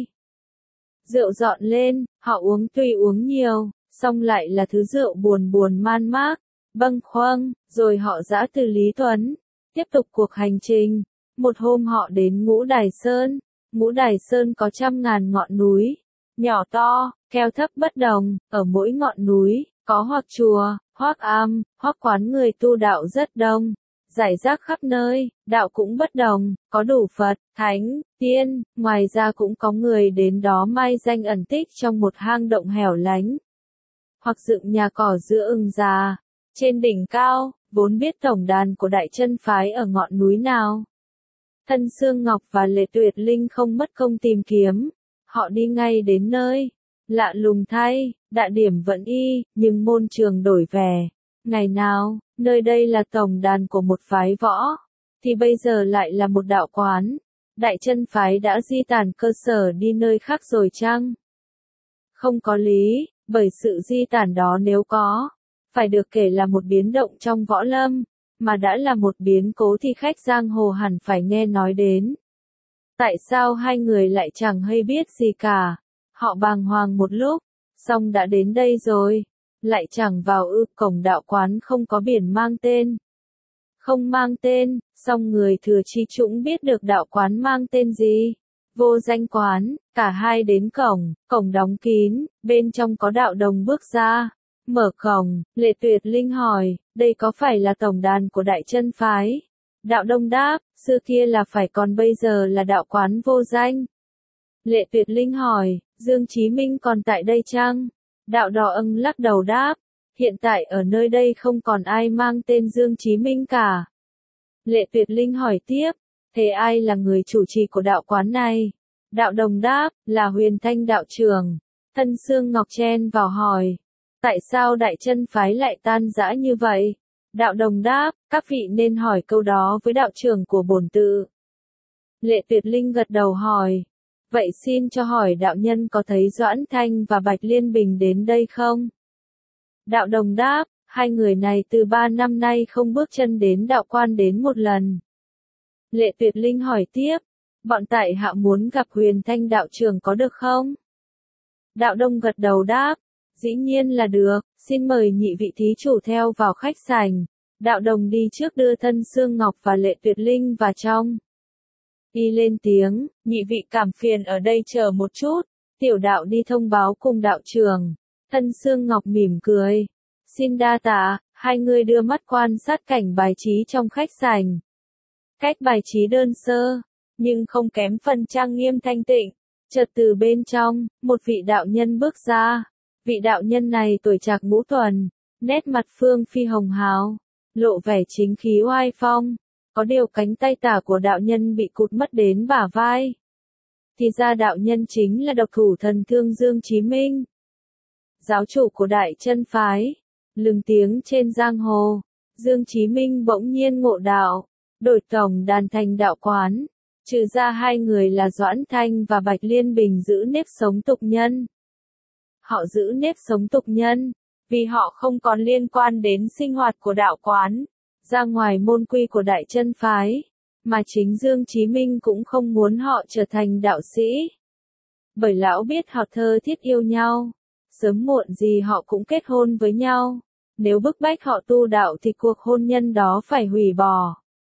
Rượu dọn lên, họ uống tuy uống nhiều, song lại là thứ rượu buồn buồn man mác, bâng khuâng, rồi họ dã từ Lý Tuấn, tiếp tục cuộc hành trình. Một hôm họ đến Ngũ Đài Sơn. Ngũ Đài Sơn có trăm ngàn ngọn núi, nhỏ to, cao thấp bất đồng, ở mỗi ngọn núi, có hoặc chùa, hoặc am, hoặc quán người tu đạo rất đông, rải rác khắp nơi, đạo cũng bất đồng, có đủ Phật, Thánh, Tiên, ngoài ra cũng có người đến đó mai danh ẩn tích trong một hang động hẻo lánh, hoặc dựng nhà cỏ giữa ưng già, trên đỉnh cao, vốn biết tổng đàn của Đại Chân phái ở ngọn núi nào. Thân Xương Ngọc và Lệ Tuyệt Linh không mất công tìm kiếm, họ đi ngay đến nơi. Lạ lùng thay, đại điểm vẫn y, nhưng môn trường đổi vẻ. Ngày nào, nơi đây là tổng đàn của một phái võ, thì bây giờ lại là một đạo quán. Đại Chân phái đã di tản cơ sở đi nơi khác rồi chăng? Không có lý, bởi sự di tản đó nếu có, phải được kể là một biến động trong võ lâm. Mà đã là một biến cố thì khách giang hồ hẳn phải nghe nói đến. Tại sao hai người lại chẳng hay biết gì cả? Họ bàng hoàng một lúc, xong đã đến đây rồi, lại chẳng vào ư? Cổng đạo quán không có biển mang tên. Không mang tên, xong người thừa chi chũng biết được đạo quán mang tên gì? Vô Danh quán. Cả hai đến cổng, cổng đóng kín, bên trong có đạo đồng bước ra. Mở cổng, Lệ Tuyệt Linh hỏi, đây có phải là tổng đàn của Đại Chân phái? Đạo Đông đáp, xưa kia là phải còn bây giờ là đạo quán vô danh. Lệ Tuyệt Linh hỏi, Dương Chí Minh còn tại đây chăng? Đạo Đỏ Ân lắc đầu đáp, hiện tại ở nơi đây không còn ai mang tên Dương Chí Minh cả. Lệ Tuyệt Linh hỏi tiếp, thế ai là người chủ trì của đạo quán này? Đạo Đồng đáp, là Huyền Thanh đạo trưởng. Thân Sương Ngọc chen vào hỏi, tại sao Đại Chân phái lại tan rã như vậy? Đạo Đồng đáp, các vị nên hỏi câu đó với đạo trưởng của bổn tự. Lệ Tuyệt Linh gật đầu hỏi, vậy xin cho hỏi đạo nhân có thấy Doãn Thanh và Bạch Liên Bình đến đây không? Đạo Đồng đáp, hai người này từ ba năm nay không bước chân đến đạo quan đến một lần. Lệ Tuyệt Linh hỏi tiếp, bọn tại hạ muốn gặp Huyền Thanh đạo trưởng có được không? Đạo Đông gật đầu đáp, dĩ nhiên là được, xin mời nhị vị thí chủ theo vào khách sảnh. Đạo Đồng đi trước đưa Thân Sương Ngọc và Lệ Tuyệt Linh vào trong. Y lên tiếng, nhị vị cảm phiền ở đây chờ một chút, tiểu đạo đi thông báo cùng đạo trưởng. Thân Sương Ngọc mỉm cười, xin đa tạ, hai người đưa mắt quan sát cảnh bài trí trong khách sảnh. Cách bài trí đơn sơ, nhưng không kém phần trang nghiêm thanh tịnh. Chợt từ bên trong, một vị đạo nhân bước ra. Vị đạo nhân này tuổi trạc ngũ tuần, nét mặt phương phi hồng hào, lộ vẻ chính khí oai phong. Có điều cánh tay tả của đạo nhân bị cụt mất đến bả vai. Thì ra đạo nhân chính là độc thủ thần thương Dương Chí Minh, giáo chủ của Đại Chân phái, lừng tiếng trên giang hồ. Dương Chí Minh bỗng nhiên ngộ đạo, đổi tổng đàn thành đạo quán. Trừ ra hai người là Doãn Thanh và Bạch Liên Bình giữ nếp sống tục nhân. Họ giữ nếp sống tục nhân, vì họ không còn liên quan đến sinh hoạt của đạo quán, ra ngoài môn quy của Đại Chân phái, mà chính Dương Chí Minh cũng không muốn họ trở thành đạo sĩ. Bởi lão biết họ thơ thiết yêu nhau, sớm muộn gì họ cũng kết hôn với nhau, nếu bức bách họ tu đạo thì cuộc hôn nhân đó phải hủy bỏ.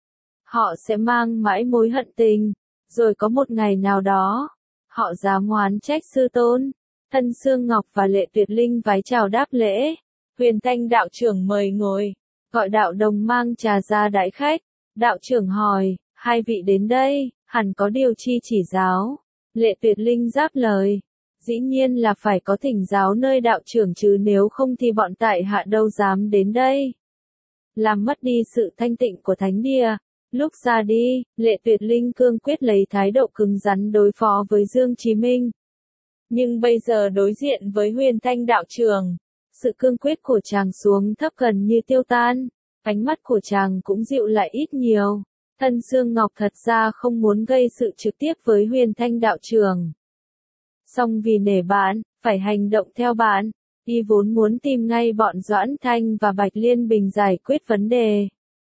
Họ sẽ mang mãi mối hận tình, rồi có một ngày nào đó, họ dám oán trách sư tôn. Thân Sương Ngọc và Lệ Tuyệt Linh vái chào đáp lễ. Huyền Thanh đạo trưởng mời ngồi, gọi đạo Đồng mang trà ra đãi khách. Đạo trưởng hỏi, hai vị đến đây, hẳn có điều chi chỉ giáo. Lệ Tuyệt Linh đáp lời, dĩ nhiên là phải có thỉnh giáo nơi đạo trưởng chứ nếu không thì bọn tại hạ đâu dám đến đây. Làm mất đi sự thanh tịnh của thánh địa. Lúc ra đi, Lệ Tuyệt Linh cương quyết lấy thái độ cứng rắn đối phó với Dương Chí Minh. Nhưng bây giờ đối diện với Huyền Thanh đạo trưởng, sự cương quyết của chàng xuống thấp gần như tiêu tan, ánh mắt của chàng cũng dịu lại ít nhiều. Thân Sương Ngọc thật ra không muốn gây sự trực tiếp với Huyền Thanh đạo trưởng. Song vì nể bạn, phải hành động theo bạn, y vốn muốn tìm ngay bọn Doãn Thanh và Bạch Liên Bình giải quyết vấn đề.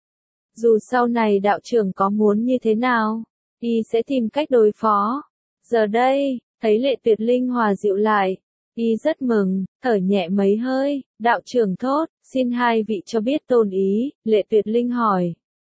Dù sau này đạo trưởng có muốn như thế nào, y sẽ tìm cách đối phó. Giờ đây, thấy Lệ Tuyệt Linh hòa dịu lại, y rất mừng, thở nhẹ mấy hơi. Đạo trưởng thốt, xin hai vị cho biết tôn ý. Lệ Tuyệt Linh hỏi,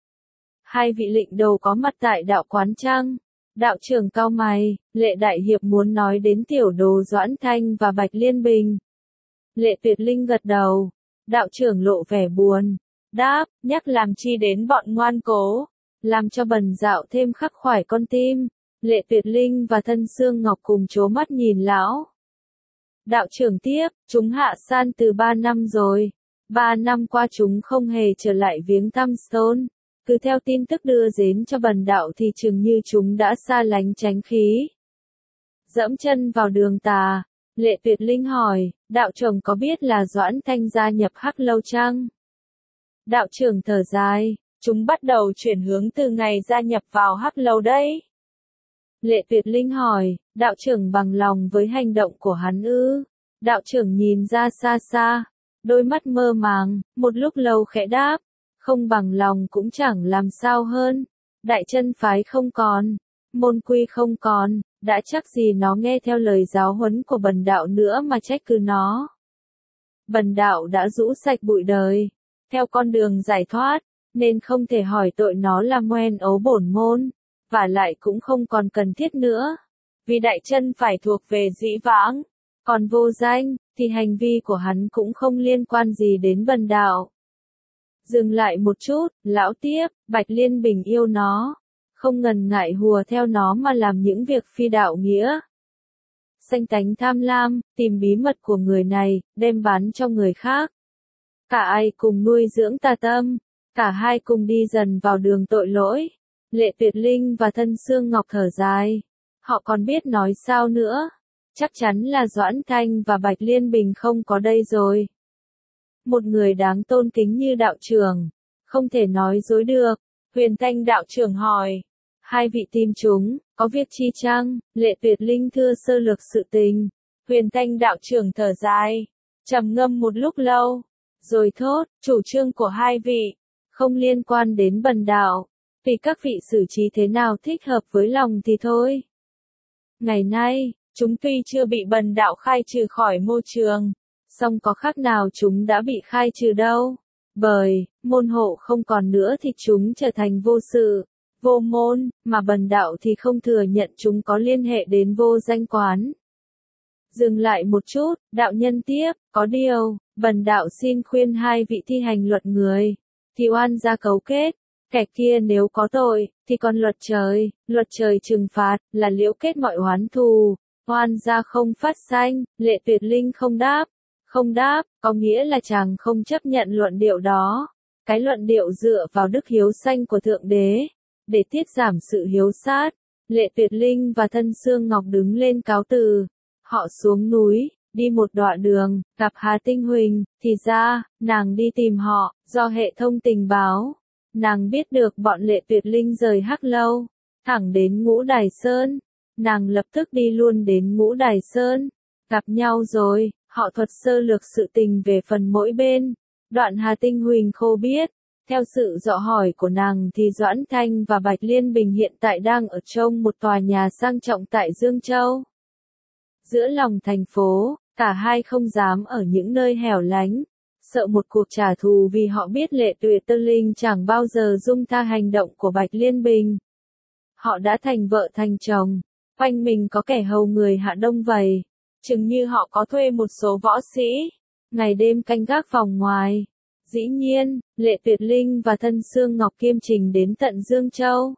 hai vị lịnh đầu có mặt tại đạo quán chăng? Đạo trưởng cau mày, Lệ đại hiệp muốn nói đến tiểu đồ Doãn Thanh và Bạch Liên Bình. Lệ Tuyệt Linh gật đầu. Đạo trưởng lộ vẻ buồn, đáp, nhắc làm chi đến bọn ngoan cố, làm cho bần dạo thêm khắc khoải con tim. Lệ Tuyệt Linh và Thân Sương Ngọc cùng trố mắt nhìn lão. Đạo trưởng tiếp, chúng hạ san từ ba năm rồi. Ba năm qua chúng không hề trở lại viếng thăm Stone. Cứ theo tin tức đưa đến cho bần đạo thì chừng như chúng đã xa lánh tránh khí. Dẫm chân vào đường tà. Lệ Tuyệt Linh hỏi, đạo trưởng có biết là Doãn Thanh gia nhập Hắc Lâu chăng? Đạo trưởng thở dài, chúng bắt đầu chuyển hướng từ ngày gia nhập vào Hắc Lâu đấy. Lệ Tuyệt Linh hỏi, đạo trưởng bằng lòng với hành động của hắn ư? Đạo trưởng nhìn ra xa xa, đôi mắt mơ màng, một lúc lâu khẽ đáp, không bằng lòng cũng chẳng làm sao hơn. Đại Chân phái không còn, môn quy không còn, đã chắc gì nó nghe theo lời giáo huấn của bần đạo nữa mà trách cứ nó. Bần đạo đã rũ sạch bụi đời, theo con đường giải thoát, nên không thể hỏi tội nó là ngoen ấu bổn môn, và lại cũng không còn cần thiết nữa. Vì Đại Chân phải thuộc về dĩ vãng, còn vô danh, thì hành vi của hắn cũng không liên quan gì đến bần đạo. Dừng lại một chút, lão tiếp, Bạch Liên Bình yêu nó. Không ngần ngại hùa theo nó mà làm những việc phi đạo nghĩa. Sanh tánh tham lam, tìm bí mật của người này, đem bán cho người khác. Cả ai cùng nuôi dưỡng tà tâm, cả hai cùng đi dần vào đường tội lỗi. Lệ Tuyệt Linh và Thân Xương Ngọc thở dài. Họ còn biết nói sao nữa. Chắc chắn là Doãn Thanh và Bạch Liên Bình không có đây rồi. Một người đáng tôn kính như đạo trưởng, không thể nói dối được. Huyền Thanh đạo trưởng hỏi. Hai vị tìm chúng, có việc chi chăng? Lệ Tuyệt Linh thưa sơ lược sự tình. Huyền Thanh đạo trưởng thở dài, trầm ngâm một lúc lâu, rồi thốt, chủ trương của hai vị, không liên quan đến bần đạo. Vì các vị xử trí thế nào thích hợp với lòng thì thôi. Ngày nay, chúng tuy chưa bị bần đạo khai trừ khỏi môi trường, song có khác nào chúng đã bị khai trừ đâu. Bởi, môn hộ không còn nữa thì chúng trở thành vô sự, vô môn, mà bần đạo thì không thừa nhận chúng có liên hệ đến vô danh quán. Dừng lại một chút, đạo nhân tiếp, có điều, bần đạo xin khuyên hai vị thi hành luật người, thì oan gia cấu kết. Kẻ kia nếu có tội, thì còn luật trời, luật trời trừng phạt, là liễu kết mọi oán thù, oan gia không phát sanh. Lệ Tuyệt Linh không đáp. Không đáp, có nghĩa là chàng không chấp nhận luận điệu đó. Cái luận điệu dựa vào đức hiếu sanh của Thượng Đế, để tiết giảm sự hiếu sát. Lệ Tuyệt Linh và Thân Xương Ngọc đứng lên cáo từ. Họ xuống núi, đi một đoạn đường, gặp Hà Tinh Huỳnh, thì ra, nàng đi tìm họ, do hệ thống tình báo. Nàng biết được bọn Lệ Tuyệt Linh rời Hắc Lâu, thẳng đến Ngũ Đài Sơn. Nàng lập tức đi luôn đến Ngũ Đài Sơn. Gặp nhau rồi, họ thuật sơ lược sự tình về phần mỗi bên. Đoạn Hà Tinh Huỳnh khô biết. Theo sự dò hỏi của nàng thì Doãn Thanh và Bạch Liên Bình hiện tại đang ở trong một tòa nhà sang trọng tại Dương Châu. Giữa lòng thành phố, cả hai không dám ở những nơi hẻo lánh. Sợ một cuộc trả thù vì họ biết Lệ Tuyệt Linh chẳng bao giờ dung tha hành động của Bạch Liên Bình. Họ đã thành vợ thành chồng, quanh mình có kẻ hầu người Hạ Đông vầy, chừng như họ có thuê một số võ sĩ, ngày đêm canh gác phòng ngoài. Dĩ nhiên, Lệ Tuyệt Linh và Thân Xương Ngọc kiêm trình đến tận Dương Châu.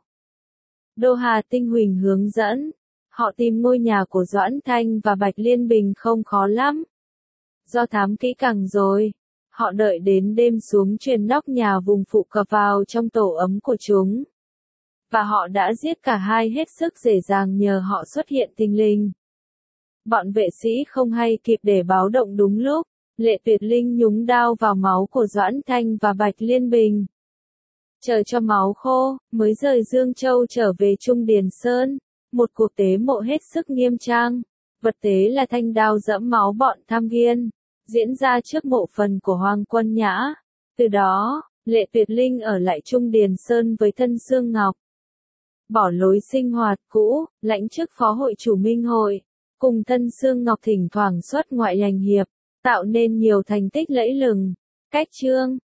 Đô Hà Tinh Huỳnh hướng dẫn, họ tìm ngôi nhà của Doãn Thanh và Bạch Liên Bình không khó lắm. Do thám kỹ càng rồi. Họ đợi đến đêm xuống truyền nóc nhà vùng phụ cập vào trong tổ ấm của chúng. Và họ đã giết cả hai hết sức dễ dàng nhờ họ xuất hiện thình lình. Bọn vệ sĩ không hay kịp để báo động đúng lúc. Lệ Tuyệt Linh nhúng đao vào máu của Doãn Thanh và Bạch Liên Bình. Chờ cho máu khô, mới rời Dương Châu trở về Trung Điền Sơn. Một cuộc tế mộ hết sức nghiêm trang. Vật tế là thanh đao dẫm máu bọn tham viên, diễn ra trước mộ phần của Hoàng Quân Nhã. Từ đó, Lệ Tuyệt Linh ở lại Trung Điền Sơn với Thân Xương Ngọc. Bỏ lối sinh hoạt cũ, lãnh chức phó hội chủ Minh Hội, cùng Thân Xương Ngọc thỉnh thoảng xuất ngoại hành hiệp, tạo nên nhiều thành tích lẫy lừng. Cách chương